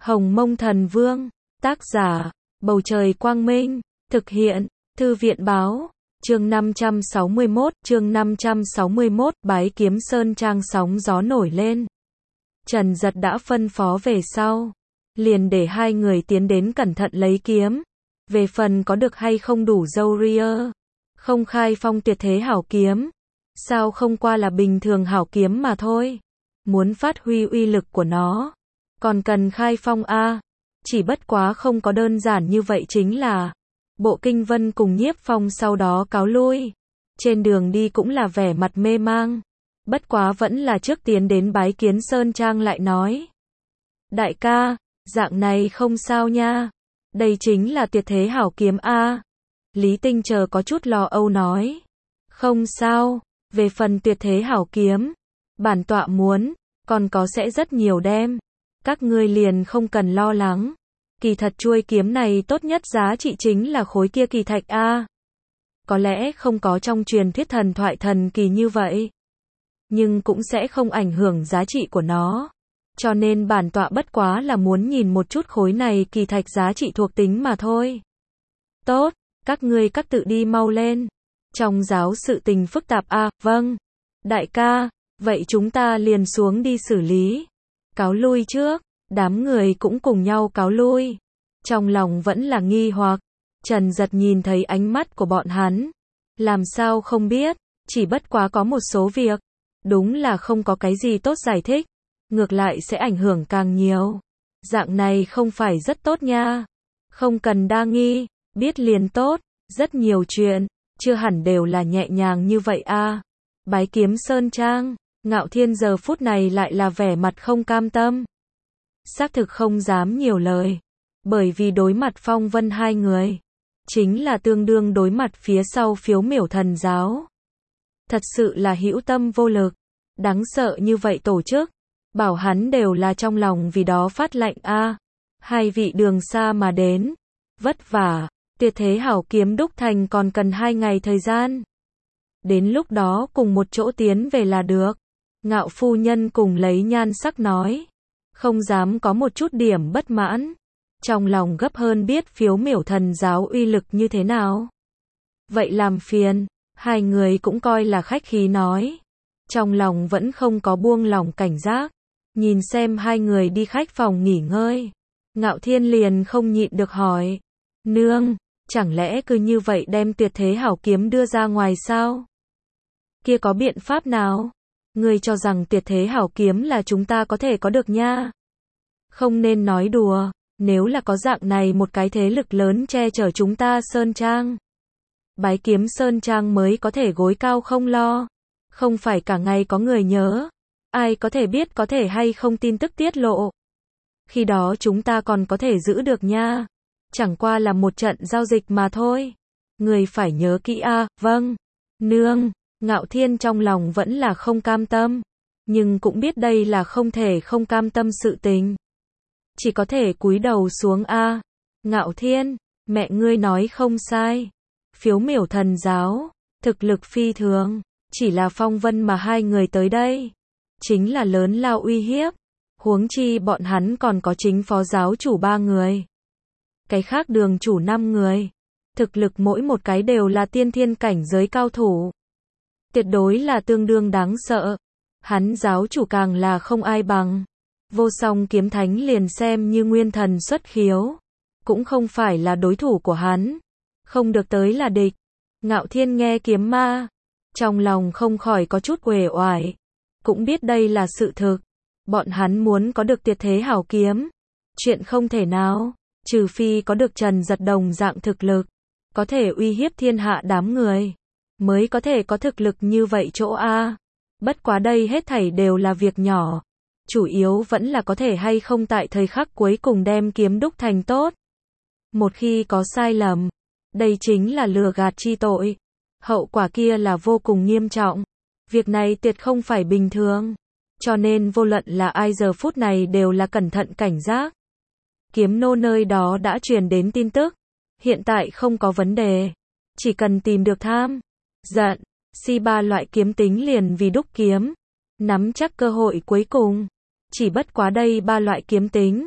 Hồng Mông Thần Vương, tác giả, Bầu Trời Quang Minh, thực hiện, Thư viện Báo, chương 561, Bái Kiếm Sơn Trang sóng gió nổi lên. Trần Giật đã phân phó về sau, liền để hai người tiến đến cẩn thận lấy kiếm. Về phần có được hay không đủ dâu ria, không khai phong tuyệt thế hảo kiếm, sao không qua là bình thường hảo kiếm mà thôi. Muốn phát huy uy lực của nó, còn cần khai phong a. Chỉ bất quá không có đơn giản như vậy, chính là Bộ Kinh Vân cùng Nhiếp Phong sau đó cáo lui. Trên đường đi cũng là vẻ mặt mê mang. Bất quá vẫn là trước tiến đến Bái Kiến Sơn Trang lại nói: đại ca, dạng này không sao nha. Đây chính là tuyệt thế hảo kiếm a. Lý Tinh chờ có chút lo âu nói: không sao, về phần tuyệt thế hảo kiếm, bản tọa muốn, còn có sẽ rất nhiều đem. Các ngươi liền không cần lo lắng. Kỳ thật chuôi kiếm này tốt nhất giá trị chính là khối kia kỳ thạch a. Có lẽ không có trong truyền thuyết thần thoại thần kỳ như vậy, nhưng cũng sẽ không ảnh hưởng giá trị của nó. Cho nên bản tọa bất quá là muốn nhìn một chút khối này kỳ thạch giá trị thuộc tính mà thôi. Tốt, các ngươi các tự đi mau lên. Trong giáo sự tình phức tạp a. Vâng, đại ca, vậy chúng ta liền xuống đi xử lý. Cáo lui trước, đám người cũng cùng nhau cáo lui. Trong lòng vẫn là nghi hoặc. Trần Giật nhìn thấy ánh mắt của bọn hắn, làm sao không biết, chỉ bất quá có một số việc, đúng là không có cái gì tốt giải thích, ngược lại sẽ ảnh hưởng càng nhiều. Dạng này không phải rất tốt nha. Không cần đa nghi, biết liền tốt, rất nhiều chuyện, chưa hẳn đều là nhẹ nhàng như vậy a. Bái Kiếm Sơn Trang, Ngạo Thiên giờ phút này lại là vẻ mặt không cam tâm. Xác thực không dám nhiều lời, bởi vì đối mặt Phong Vân hai người, chính là tương đương đối mặt phía sau Phiếu Miểu Thần giáo. Thật sự là hữu tâm vô lực, đáng sợ như vậy tổ chức, bảo hắn đều là trong lòng vì đó phát lạnh a. Hai vị đường xa mà đến, vất vả, tuyệt thế hảo kiếm đúc thành còn cần 2 ngày thời gian. Đến lúc đó cùng một chỗ tiến về là được. Ngạo phu nhân cùng lấy nhan sắc nói, không dám có một chút điểm bất mãn, trong lòng gấp hơn biết Phiếu Miểu Thần giáo uy lực như thế nào. Vậy làm phiền. Hai người cũng coi là khách khí nói, trong lòng vẫn không có buông lỏng cảnh giác. Nhìn xem hai người đi khách phòng nghỉ ngơi, Ngạo Thiên liền không nhịn được hỏi: nương, chẳng lẽ cứ như vậy đem tuyệt thế hảo kiếm đưa ra ngoài sao? Kia có biện pháp nào? Ngươi cho rằng tuyệt thế hảo kiếm là chúng ta có thể có được nha? Không nên nói đùa, nếu là có dạng này một cái thế lực lớn che chở chúng ta Sơn Trang, Bái Kiếm Sơn Trang mới có thể gối cao không lo. Không phải cả ngày có người nhớ, ai có thể biết có thể hay không tin tức tiết lộ. Khi đó chúng ta còn có thể giữ được nha. Chẳng qua là một trận giao dịch mà thôi. Người phải nhớ kỹ a. Vâng, nương. Ngạo Thiên trong lòng vẫn là không cam tâm, nhưng cũng biết đây là không thể không cam tâm sự tình. Chỉ có thể cúi đầu xuống a. Ngạo Thiên, mẹ ngươi nói không sai. Phiếu Miểu Thần giáo, thực lực phi thường, chỉ là Phong Vân mà hai người tới đây, chính là lớn lao uy hiếp. Huống chi bọn hắn còn có chính phó giáo chủ 3 người. Cái khác đường chủ 5 người. Thực lực mỗi một cái đều là tiên thiên cảnh giới cao thủ. Tuyệt đối là tương đương đáng sợ. Hắn giáo chủ càng là không ai bằng. Vô Song Kiếm Thánh liền xem như nguyên thần xuất khiếu, cũng không phải là đối thủ của hắn. Không được tới là địch. Ngạo Thiên nghe kiếm ma, trong lòng không khỏi có chút uể oải. Cũng biết đây là sự thực. Bọn hắn muốn có được tuyệt thế hảo kiếm, chuyện không thể nào, trừ phi có được Trần Giật đồng dạng thực lực, có thể uy hiếp thiên hạ đám người, mới có thể có thực lực như vậy chỗ a. Bất quá đây hết thảy đều là việc nhỏ, chủ yếu vẫn là có thể hay không tại thời khắc cuối cùng đem kiếm đúc thành tốt. Một khi có sai lầm, đây chính là lừa gạt chi tội, hậu quả kia là vô cùng nghiêm trọng. Việc này tuyệt không phải bình thường, cho nên vô luận là ai giờ phút này đều là cẩn thận cảnh giác. Kiếm nô nơi đó đã truyền đến tin tức, hiện tại không có vấn đề, chỉ cần tìm được tham, giận, si 3 loại kiếm tính liền vì đúc kiếm, nắm chắc cơ hội cuối cùng. Chỉ bất quá đây 3 loại kiếm tính,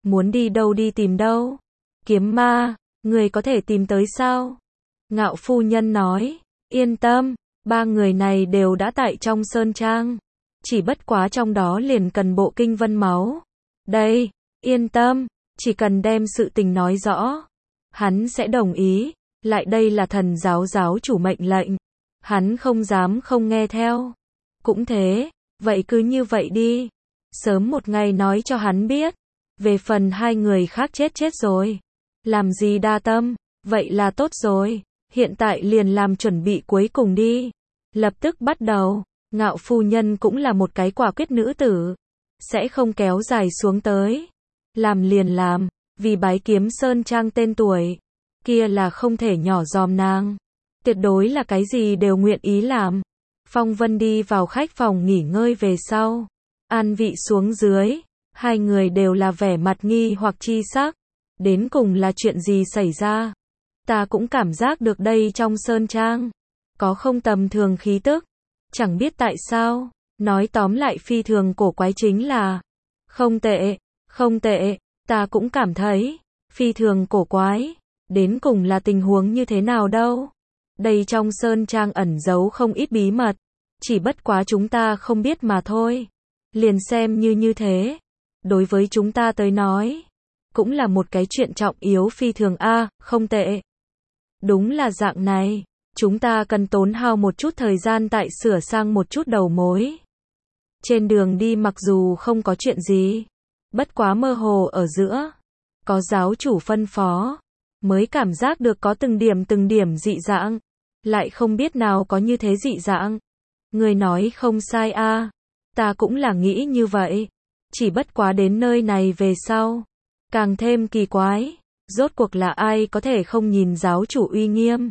Muốn đi đâu đi tìm đâu? Kiếm ma, người có thể tìm tới sao? Ngạo phu nhân nói, yên tâm, 3 người này đều đã tại trong sơn trang. Chỉ bất quá trong đó liền cần bộ kinh vân máu. Đây, yên tâm, chỉ cần đem sự tình nói rõ. Hắn sẽ đồng ý, lại đây là thần giáo giáo chủ mệnh lệnh. Hắn không dám không nghe theo. Cũng thế, vậy cứ như vậy đi. Sớm một ngày nói cho hắn biết. Về phần 2 người khác chết rồi. Làm gì đa tâm, vậy là tốt rồi. Hiện tại liền làm chuẩn bị cuối cùng đi. Lập tức bắt đầu. Ngạo phu nhân cũng là một cái quả quyết nữ tử. Sẽ không kéo dài xuống tới. Làm liền làm, vì bái kiếm sơn trang tên tuổi. Kia là không thể nhỏ giòm nàng. Tuyệt đối là cái gì đều nguyện ý làm. Phong Vân đi vào khách phòng nghỉ ngơi về sau. An vị xuống dưới. 2 người đều là vẻ mặt nghi hoặc chi sắc. Đến cùng là chuyện gì xảy ra? Ta cũng cảm giác được đây trong sơn trang. Có không tầm thường khí tức. Chẳng biết tại sao. Nói tóm lại phi thường cổ quái chính là. Không tệ, không tệ. Ta cũng cảm thấy. Phi thường cổ quái. Đến cùng là tình huống như thế nào đâu. Đây trong sơn trang ẩn giấu không ít bí mật. Chỉ bất quá chúng ta không biết mà thôi. Liền xem như thế. Đối với chúng ta tới nói. Cũng là một cái chuyện trọng yếu phi thường không tệ. Đúng là dạng này. Chúng ta cần tốn hao một chút thời gian tại sửa sang một chút đầu mối. Trên đường đi mặc dù không có chuyện gì. Bất quá mơ hồ ở giữa. Có giáo chủ phân phó. Mới cảm giác được có từng điểm dị dạng. Lại không biết nào có như thế dị dạng. Người nói không sai ta cũng là nghĩ như vậy. Chỉ bất quá đến nơi này về sau. Càng thêm kỳ quái. Rốt cuộc là ai có thể không nhìn giáo chủ uy nghiêm.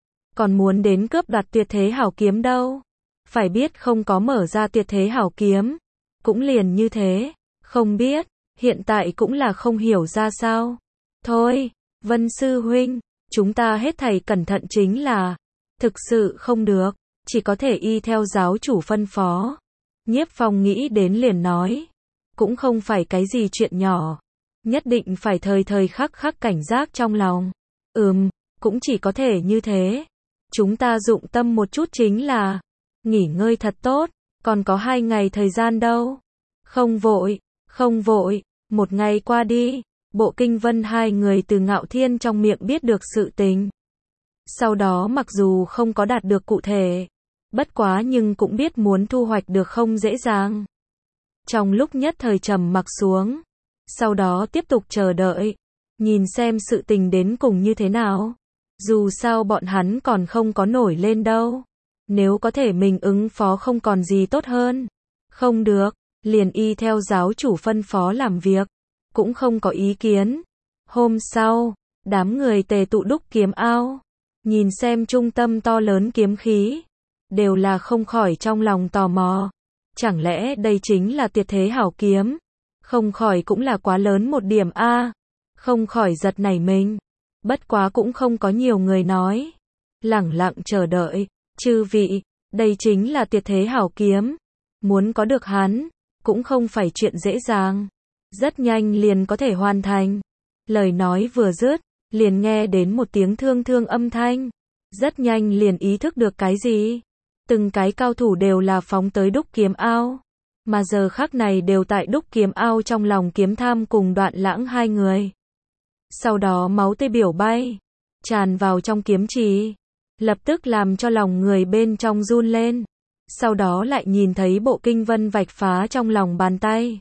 Còn muốn đến cướp đoạt tuyệt thế hảo kiếm đâu. Phải biết không có mở ra tuyệt thế hảo kiếm. Cũng liền như thế. Không biết. Hiện tại cũng là không hiểu ra sao. Thôi, Vân sư huynh. Chúng ta hết thảy cẩn thận chính là. Thực sự không được. Chỉ có thể y theo giáo chủ phân phó. Nhiếp Phong nghĩ đến liền nói. Cũng không phải cái gì chuyện nhỏ. Nhất định phải thời khắc cảnh giác trong lòng. Cũng chỉ có thể như thế. Chúng ta dụng tâm một chút chính là. Nghỉ ngơi thật tốt. Còn có 2 ngày thời gian đâu. Không vội. Một ngày qua đi. Bộ kinh vân 2 người từ Ngạo Thiên trong miệng biết được sự tình. Sau đó mặc dù không có đạt được cụ thể. Bất quá nhưng cũng biết muốn thu hoạch được không dễ dàng. Trong lúc nhất thời trầm mặc xuống. Sau đó tiếp tục chờ đợi. Nhìn xem sự tình đến cùng như thế nào. Dù sao bọn hắn còn không có nổi lên đâu. Nếu có thể mình ứng phó không còn gì tốt hơn. Không được, liền y theo giáo chủ phân phó làm việc. Cũng không có ý kiến. Hôm sau, đám người tề tụ Đúc Kiếm Ao. Nhìn xem trung tâm to lớn kiếm khí. Đều là không khỏi trong lòng tò mò. Chẳng lẽ đây chính là tuyệt thế hảo kiếm? Không khỏi cũng là quá lớn một điểm không khỏi giật nảy mình. Bất quá cũng không có nhiều người nói. Lẳng lặng chờ đợi. Chư vị, đây chính là tuyệt thế hảo kiếm. Muốn có được hắn, cũng không phải chuyện dễ dàng. Rất nhanh liền có thể hoàn thành. Lời nói vừa dứt, liền nghe đến một tiếng thương âm thanh. Rất nhanh liền ý thức được cái gì. Từng cái cao thủ đều là phóng tới Đúc Kiếm Ao. Mà giờ khắc này đều tại Đúc Kiếm Ao trong lòng Kiếm Tham cùng Đoạn Lãng 2 người. Sau đó máu tươi biểu bay, tràn vào trong kiếm trì. Lập tức làm cho lòng người bên trong run lên. Sau đó lại nhìn thấy bộ kinh vân vạch phá trong lòng bàn tay.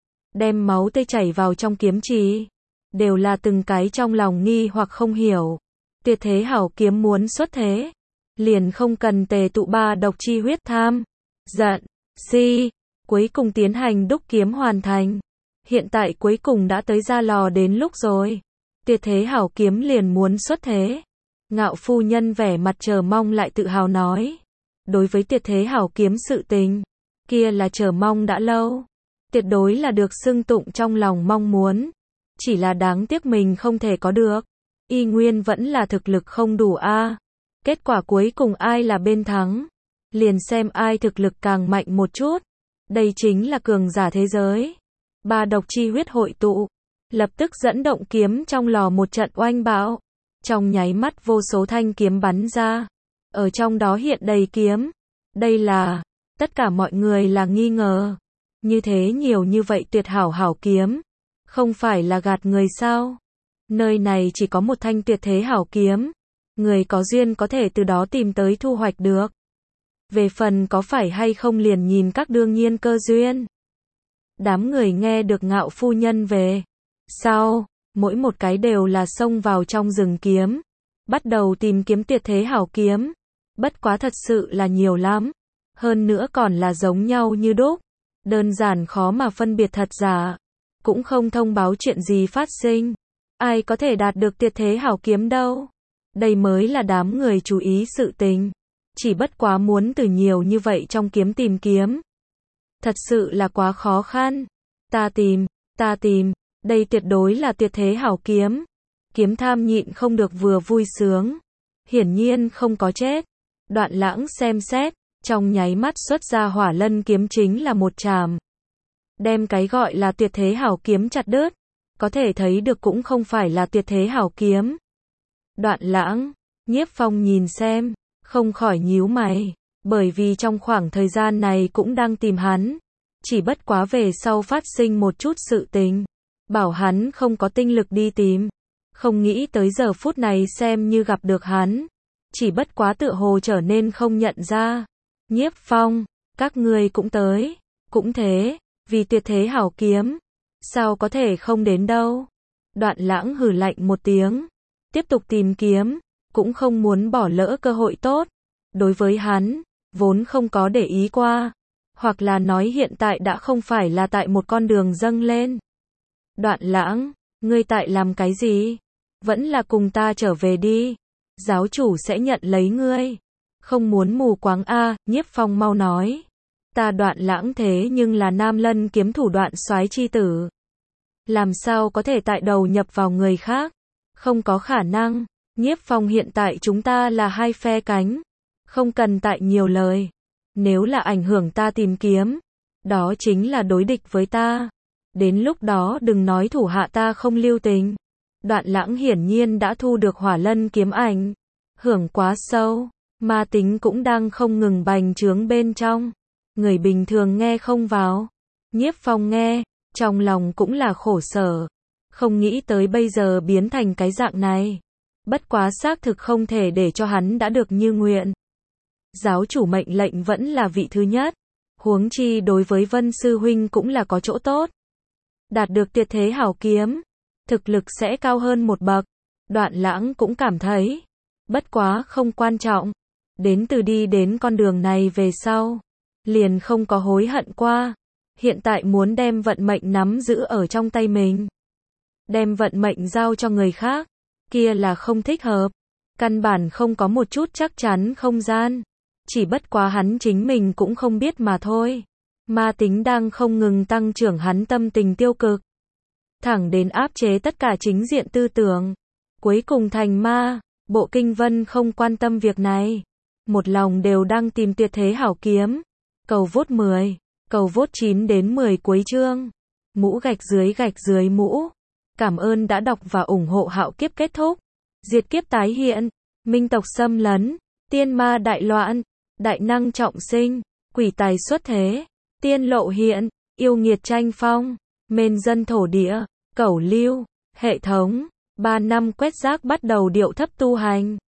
Đem máu tươi chảy vào trong kiếm trì. Đều là từng cái trong lòng nghi hoặc không hiểu. Tuyệt thế hảo kiếm muốn xuất thế. Liền không cần tề tụ 3 độc chi huyết tham. Giận, si. Cuối cùng tiến hành đúc kiếm hoàn thành. Hiện tại cuối cùng đã tới ra lò đến lúc rồi. Tuyệt thế hảo kiếm liền muốn xuất thế. Ngạo phu nhân vẻ mặt chờ mong lại tự hào nói. Đối với tuyệt thế hảo kiếm sự tình. Kia là chờ mong đã lâu. Tuyệt đối là được xưng tụng trong lòng mong muốn. Chỉ là đáng tiếc mình không thể có được. Y nguyên vẫn là thực lực không đủ Kết quả cuối cùng ai là bên thắng. Liền xem ai thực lực càng mạnh một chút. Đây chính là cường giả thế giới. 3 độc chi huyết hội tụ. lập tức dẫn động kiếm trong lò một trận oanh bão. Trong nháy mắt vô số thanh kiếm bắn ra. Ở trong đó hiện đầy kiếm. Đây là, tất cả mọi người là nghi ngờ. Như thế nhiều như vậy tuyệt hảo kiếm. Không phải là gạt người sao? Nơi này chỉ có một thanh tuyệt thế hảo kiếm. Người có duyên có thể từ đó tìm tới thu hoạch được. Về phần có phải hay không liền nhìn các đương nhiên cơ duyên. Đám người nghe được Ngạo phu nhân về sau, mỗi một cái đều là xông vào trong rừng kiếm, bắt đầu tìm kiếm tuyệt thế hảo kiếm. Bất quá thật sự là nhiều lắm, hơn nữa còn là giống nhau như đúc, đơn giản khó mà phân biệt thật giả, cũng không thông báo chuyện gì phát sinh. Ai có thể đạt được tuyệt thế hảo kiếm đâu? Đây mới là đám người chú ý sự tình. Chỉ bất quá muốn từ nhiều như vậy trong kiếm tìm kiếm. Thật sự là quá khó khăn. Ta tìm, đây tuyệt đối là tuyệt thế hảo kiếm. Kiếm tham nhịn không được vừa vui sướng. Hiển nhiên không có chết. Đoạn Lãng xem xét, trong nháy mắt xuất ra Hỏa Lân kiếm chính là một chàm. Đem cái gọi là tuyệt thế hảo kiếm chặt đứt. Có thể thấy được cũng không phải là tuyệt thế hảo kiếm. Đoạn Lãng, Nhiếp Phong nhìn xem, không khỏi nhíu mày, bởi vì trong khoảng thời gian này cũng đang tìm hắn, chỉ bất quá về sau phát sinh một chút sự tình, bảo hắn không có tinh lực đi tìm, không nghĩ tới giờ phút này xem như gặp được hắn, chỉ bất quá tựa hồ trở nên không nhận ra. Nhiếp Phong, các ngươi cũng tới, cũng thế, vì tuyệt thế hảo kiếm, sao có thể không đến đâu. Đoạn Lãng hừ lạnh một tiếng, tiếp tục tìm kiếm, cũng không muốn bỏ lỡ cơ hội tốt. Đối với hắn, vốn không có để ý qua, hoặc là nói hiện tại đã không phải là tại một con đường dâng lên. Đoạn Lãng, ngươi tại làm cái gì? Vẫn là cùng ta trở về đi, giáo chủ sẽ nhận lấy ngươi. Không muốn mù quáng a, Nhiếp Phong mau nói. Ta Đoạn Lãng thế nhưng là Nam Lân kiếm thủ Đoạn soái chi tử. Làm sao có thể tại đầu nhập vào người khác? Không có khả năng. Nhiếp Phong hiện tại chúng ta là hai phe cánh. Không cần tại nhiều lời. Nếu là ảnh hưởng ta tìm kiếm, đó chính là đối địch với ta. Đến lúc đó đừng nói thủ hạ ta không lưu tình. Đoạn Lãng hiển nhiên đã thu được Hỏa Lân kiếm ảnh. Hưởng quá sâu, ma tính cũng đang không ngừng bành trướng bên trong. Người bình thường nghe không vào. Nhiếp Phong nghe, trong lòng cũng là khổ sở. Không nghĩ tới bây giờ biến thành cái dạng này. Bất quá xác thực không thể để cho hắn đã được như nguyện. Giáo chủ mệnh lệnh vẫn là vị thứ nhất. Huống chi đối với Vân Sư Huynh cũng là có chỗ tốt. Đạt được tuyệt thế hảo kiếm, thực lực sẽ cao hơn một bậc. Đoạn Lãng cũng cảm thấy. Bất quá không quan trọng. Đến từ đi đến con đường này về sau. Liền không có hối hận qua. Hiện tại muốn đem vận mệnh nắm giữ ở trong tay mình. Đem vận mệnh giao cho người khác. Kia là không thích hợp. Căn bản không có một chút chắc chắn không gian. Chỉ bất quá hắn chính mình cũng không biết mà thôi. Ma tính đang không ngừng tăng trưởng hắn tâm tình tiêu cực. Thẳng đến áp chế tất cả chính diện tư tưởng. Cuối cùng thành ma. Bộ Kinh Vân không quan tâm việc này. Một lòng đều đang tìm tuyệt thế hảo kiếm. Cầu vote 10. Cầu vote 9 đến 10 cuối chương. Mũ gạch dưới mũ. Cảm ơn đã đọc và ủng hộ Hạo Kiếp kết thúc. Diệt kiếp tái hiện. Minh tộc xâm lấn. Tiên ma đại loạn. Đại năng trọng sinh. Quỷ tài xuất thế. Tiên lộ hiện. Yêu nghiệt tranh phong. Mên dân thổ địa. Cẩu lưu. Hệ thống. 3 năm quét rác bắt đầu điệu thấp tu hành.